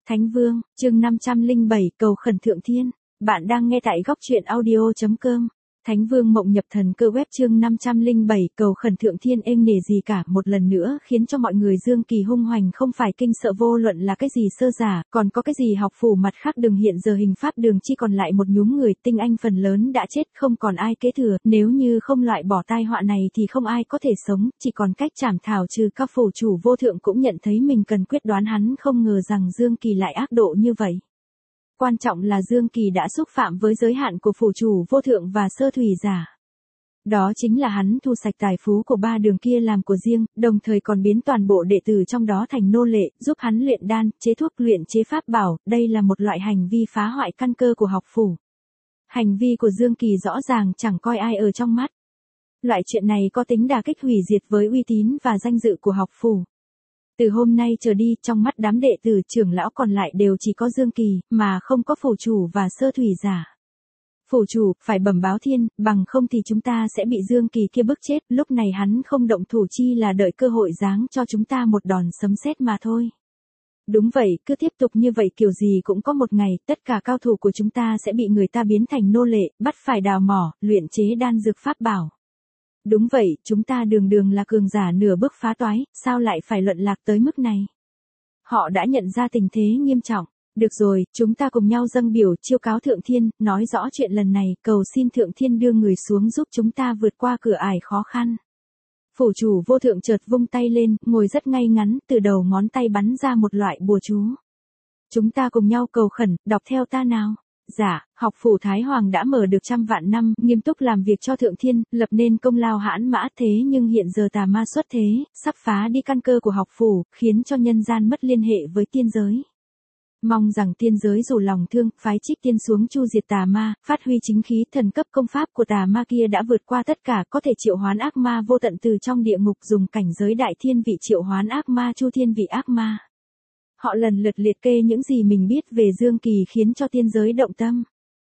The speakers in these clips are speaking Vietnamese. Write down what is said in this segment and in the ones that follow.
Thánh Vương, chương 507, cầu khẩn thượng thiên. Bạn đang nghe tại góc truyện audio.com. Thánh Vương mộng nhập thần cơ web chương 507, cầu khẩn thượng thiên êm nề gì cả, một lần nữa khiến cho mọi người Dương Kỳ hung hoành không phải kinh sợ vô luận là cái gì sơ giả, còn có cái gì học phủ mặt khác đường hiện giờ hình pháp đường chỉ còn lại một nhúm người, tinh anh phần lớn đã chết không còn ai kế thừa, nếu như không loại bỏ tai họa này thì không ai có thể sống, chỉ còn cách trảm thảo trừ các phủ chủ vô thượng cũng nhận thấy mình cần quyết đoán, hắn không ngờ rằng Dương Kỳ lại ác độ như vậy. Quan trọng là Dương Kỳ đã xúc phạm với giới hạn của phủ chủ vô thượng và sơ thủy giả. Đó chính là hắn thu sạch tài phú của ba đường kia làm của riêng, đồng thời còn biến toàn bộ đệ tử trong đó thành nô lệ, giúp hắn luyện đan, chế thuốc, luyện chế pháp bảo, đây là một loại hành vi phá hoại căn cơ của học phủ. Hành vi của Dương Kỳ rõ ràng chẳng coi ai ở trong mắt. Loại chuyện này có tính đả kích hủy diệt với uy tín và danh dự của học phủ. Từ hôm nay trở đi, trong mắt đám đệ tử trưởng lão còn lại đều chỉ có Dương Kỳ, mà không có phủ chủ và sơ thủy giả. Phủ chủ, phải bẩm báo thiên, bằng không thì chúng ta sẽ bị Dương Kỳ kia bức chết, lúc này hắn không động thủ chi là đợi cơ hội giáng cho chúng ta một đòn sấm sét mà thôi. Đúng vậy, cứ tiếp tục như vậy kiểu gì cũng có một ngày, tất cả cao thủ của chúng ta sẽ bị người ta biến thành nô lệ, bắt phải đào mỏ, luyện chế đan dược pháp bảo. Đúng vậy, chúng ta đường đường là cường giả nửa bước phá toái, sao lại phải luận lạc tới mức này? Họ đã nhận ra tình thế nghiêm trọng. Được rồi, chúng ta cùng nhau dâng biểu chiêu cáo thượng thiên, nói rõ chuyện lần này, cầu xin thượng thiên đưa người xuống giúp chúng ta vượt qua cửa ải khó khăn. Phủ chủ vô thượng chợt vung tay lên, ngồi rất ngay ngắn, từ đầu ngón tay bắn ra một loại bùa chú. Chúng ta cùng nhau cầu khẩn, đọc theo ta nào. Dạ, học phủ Thái Hoàng đã mở được 100 vạn năm, nghiêm túc làm việc cho thượng thiên, lập nên công lao hãn mã, thế nhưng hiện giờ tà ma xuất thế, sắp phá đi căn cơ của học phủ, khiến cho nhân gian mất liên hệ với tiên giới. Mong rằng tiên giới dù lòng thương, phái Trích Tiên xuống chu diệt tà ma, phát huy chính khí, thần cấp công pháp của tà ma kia đã vượt qua tất cả, có thể triệu hoán ác ma vô tận từ trong địa ngục, dùng cảnh giới đại thiên vị triệu hoán ác ma chu thiên vị ác ma. Họ lần lượt liệt kê những gì mình biết về Dương Kỳ khiến cho tiên giới động tâm.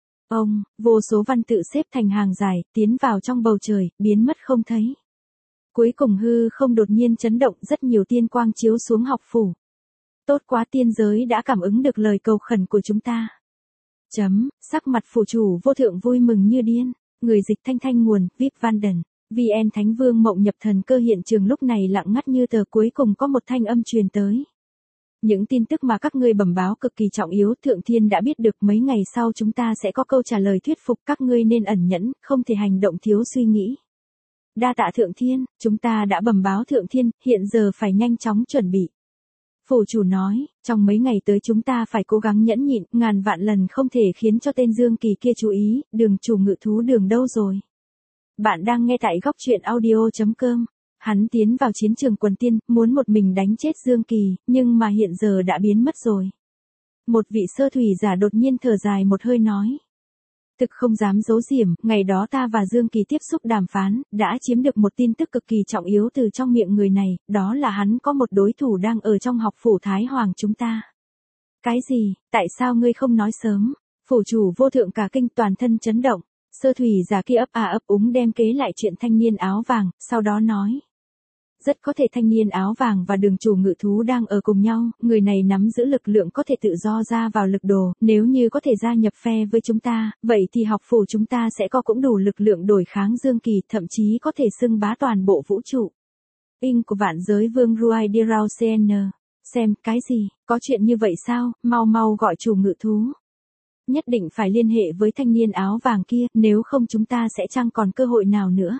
Vô số văn tự xếp thành hàng dài, tiến vào trong bầu trời, biến mất không thấy. Cuối cùng hư không đột nhiên chấn động, rất nhiều tiên quang chiếu xuống học phủ. Tốt quá, tiên giới đã cảm ứng được lời cầu khẩn của chúng ta. Sắc mặt phủ chủ vô thượng vui mừng như điên. Người dịch thanh nguồn, VIP Vanden. VN Thánh Vương mộng nhập thần cơ hiện trường lúc này lặng ngắt như tờ, cuối cùng có một thanh âm truyền tới. Những tin tức mà các ngươi bẩm báo cực kỳ trọng yếu, thượng thiên đã biết được, mấy ngày sau chúng ta sẽ có câu trả lời thuyết phục, các ngươi nên ẩn nhẫn, không thể hành động thiếu suy nghĩ. Đa tạ thượng thiên, chúng ta đã bẩm báo thượng thiên, hiện giờ phải nhanh chóng chuẩn bị. Phủ chủ nói, trong mấy ngày tới chúng ta phải cố gắng nhẫn nhịn, ngàn vạn lần không thể khiến cho tên Dương Kỳ kia chú ý, đường chủ ngự thú đường đâu rồi? Bạn đang nghe tại góc truyện audio.com. Hắn tiến vào chiến trường quần tiên, muốn một mình đánh chết Dương Kỳ, nhưng mà hiện giờ đã biến mất rồi. Một vị sơ thủy giả đột nhiên thở dài một hơi nói. Thực không dám giấu giểm, ngày đó ta và Dương Kỳ tiếp xúc đàm phán, đã chiếm được một tin tức cực kỳ trọng yếu từ trong miệng người này, đó là hắn có một đối thủ đang ở trong học phủ Thái Hoàng chúng ta. Cái gì, tại sao ngươi không nói sớm? Phủ chủ vô thượng cả kinh, toàn thân chấn động. Sơ thủy giả kia ấp úng đem kế lại chuyện thanh niên áo vàng, sau đó nói. Rất có thể thanh niên áo vàng và đường chủ ngự thú đang ở cùng nhau, người này nắm giữ lực lượng có thể tự do ra vào lực đồ, nếu như có thể gia nhập phe với chúng ta, vậy thì học phủ chúng ta sẽ có cũng đủ lực lượng đổi kháng Dương Kỳ, thậm chí có thể xưng bá toàn bộ vũ trụ. In của vạn giới vương Ruai Dirao CN. Xem, cái gì, có chuyện như vậy sao, mau gọi chủ ngự thú. Nhất định phải liên hệ với thanh niên áo vàng kia, nếu không chúng ta sẽ chẳng còn cơ hội nào nữa.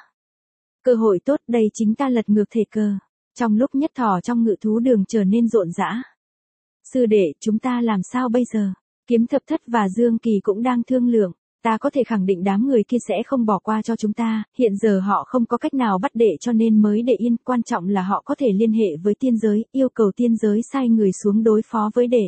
Cơ hội tốt, đây chính ta lật ngược thể cờ. Trong lúc nhất thỏ trong ngự thú đường trở nên rộn rã. Sư đệ, chúng ta làm sao bây giờ? Kiếm Thập Thất và Dương Kỳ cũng đang thương lượng. Ta có thể khẳng định đám người kia sẽ không bỏ qua cho chúng ta, hiện giờ họ không có cách nào bắt đệ cho nên mới để yên, quan trọng là họ có thể liên hệ với tiên giới, yêu cầu tiên giới sai người xuống đối phó với đệ.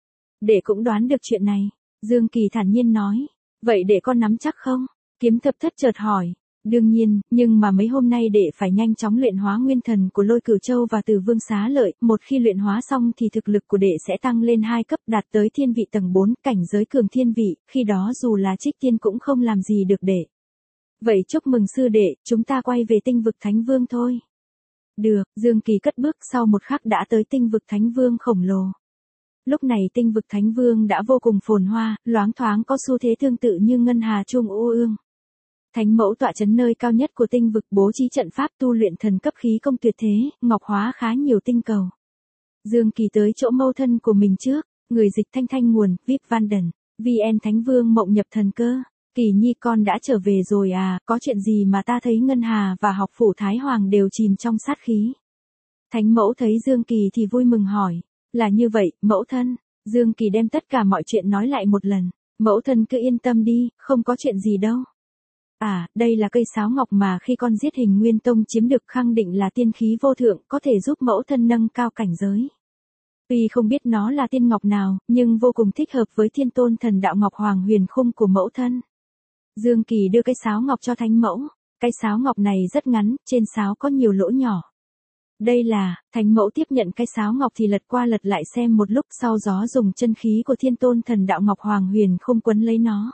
Đệ cũng đoán được chuyện này. Dương Kỳ thản nhiên nói. Vậy đệ con nắm chắc không? Kiếm Thập Thất chợt hỏi. Đương nhiên, nhưng mà mấy hôm nay đệ phải nhanh chóng luyện hóa nguyên thần của Lôi Cửu Châu và Từ Vương Xá Lợi, một khi luyện hóa xong thì thực lực của đệ sẽ tăng lên 2 cấp, đạt tới thiên vị tầng 4, cảnh giới cường thiên vị, khi đó dù là Trích Tiên cũng không làm gì được đệ. Vậy chúc mừng sư đệ, chúng ta quay về tinh vực Thánh Vương thôi. Được, Dương Kỳ cất bước, sau một khắc đã tới tinh vực Thánh Vương khổng lồ. Lúc này tinh vực Thánh Vương đã vô cùng phồn hoa, loáng thoáng có xu thế tương tự như ngân hà trung u ương. Thánh mẫu tọa trấn nơi cao nhất của tinh vực, bố trí trận pháp tu luyện thần cấp khí công tuyệt thế, ngọc hóa khá nhiều tinh cầu. Dương Kỳ tới chỗ mẫu thân của mình trước, người dịch thanh thanh nguồn, VIP Vanden, VN Thánh Vương mộng nhập thần cơ. Kỳ Nhi con đã trở về rồi à, có chuyện gì mà ta thấy Ngân Hà và học phủ Thái Hoàng đều chìm trong sát khí. Thánh mẫu thấy Dương Kỳ thì vui mừng hỏi, là như vậy, mẫu thân. Dương Kỳ đem tất cả mọi chuyện nói lại một lần, mẫu thân cứ yên tâm đi, không có chuyện gì đâu. À, đây là cây sáo ngọc mà khi con giết Hình Nguyên Tông chiếm được, khẳng định là tiên khí vô thượng, có thể giúp mẫu thân nâng cao cảnh giới. Tuy không biết nó là tiên ngọc nào, nhưng vô cùng thích hợp với Thiên Tôn Thần Đạo Ngọc Hoàng Huyền Khung của mẫu thân. Dương Kỳ đưa cái sáo ngọc cho thánh mẫu. Cái sáo ngọc này rất ngắn, trên sáo có nhiều lỗ nhỏ. Đây là, thánh mẫu tiếp nhận cái sáo ngọc thì lật qua lật lại xem một lúc, sau gió dùng chân khí của Thiên Tôn Thần Đạo Ngọc Hoàng Huyền Khung quấn lấy nó.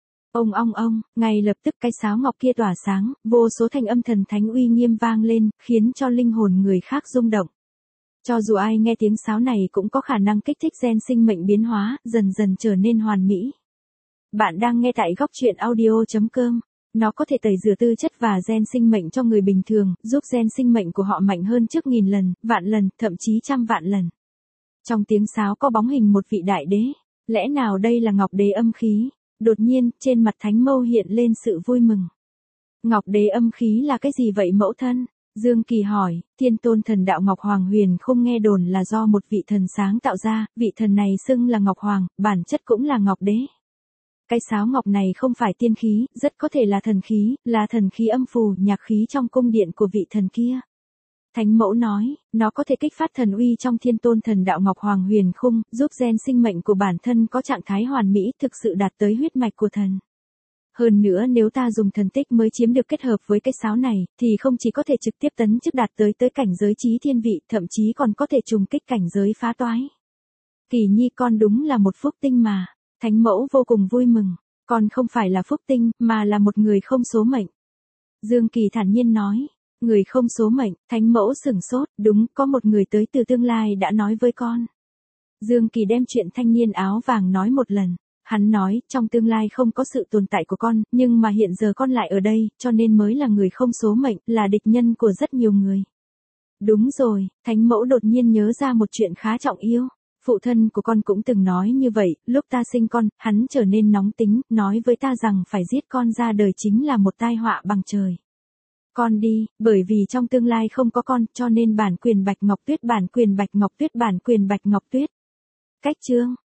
Ông, ngay lập tức cái sáo ngọc kia tỏa sáng, vô số thanh âm thần thánh uy nghiêm vang lên, khiến cho linh hồn người khác rung động. Cho dù ai nghe tiếng sáo này cũng có khả năng kích thích gen sinh mệnh biến hóa, dần dần trở nên hoàn mỹ. Bạn đang nghe tại góc truyện audio.com. Nó có thể tẩy rửa tư chất và gen sinh mệnh cho người bình thường, giúp gen sinh mệnh của họ mạnh hơn trước 1000 lần, vạn lần, thậm chí trăm vạn lần. Trong tiếng sáo có bóng hình một vị đại đế. Lẽ nào đây là Ngọc Đế âm khí? Đột nhiên, trên mặt thánh mâu hiện lên sự vui mừng. Ngọc Đế âm khí là cái gì vậy mẫu thân? Dương Kỳ hỏi. Thiên Tôn Thần Đạo Ngọc Hoàng Huyền không nghe đồn là do một vị thần sáng tạo ra, vị thần này xưng là Ngọc Hoàng, bản chất cũng là Ngọc Đế. Cái sáo ngọc này không phải tiên khí, rất có thể là thần khí âm phù, nhạc khí trong cung điện của vị thần kia. Thánh mẫu nói, nó có thể kích phát thần uy trong Thiên Tôn Thần Đạo Ngọc Hoàng Huyền Khung, giúp gen sinh mệnh của bản thân có trạng thái hoàn mỹ, thực sự đạt tới huyết mạch của thần. Hơn nữa nếu ta dùng thần tích mới chiếm được kết hợp với cái sáo này, thì không chỉ có thể trực tiếp tấn chức đạt tới cảnh giới chí thiên vị, thậm chí còn có thể trùng kích cảnh giới phá toái. Kỳ Nhi con đúng là một phúc tinh mà. Thánh mẫu vô cùng vui mừng, con không phải là phúc tinh, mà là một người không số mệnh. Dương Kỳ thản nhiên nói, người không số mệnh, thánh mẫu sửng sốt, đúng, có một người tới từ tương lai đã nói với con. Dương Kỳ đem chuyện thanh niên áo vàng nói một lần, hắn nói, trong tương lai không có sự tồn tại của con, nhưng mà hiện giờ con lại ở đây, cho nên mới là người không số mệnh, là địch nhân của rất nhiều người. Đúng rồi, thánh mẫu đột nhiên nhớ ra một chuyện khá trọng yếu. Phụ thân của con cũng từng nói như vậy, lúc ta sinh con, hắn trở nên nóng tính, nói với ta rằng phải giết con ra đời chính là một tai họa bằng trời. Con đi, bởi vì trong tương lai không có con, cho nên bản quyền Bạch Ngọc Tuyết. Cách chương